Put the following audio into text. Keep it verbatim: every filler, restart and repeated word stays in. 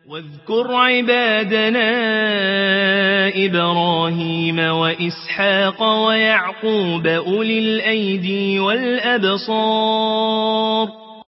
واذكر عبادنا إبراهيم وإسحاق ويعقوب أولي الأيدي والأبصار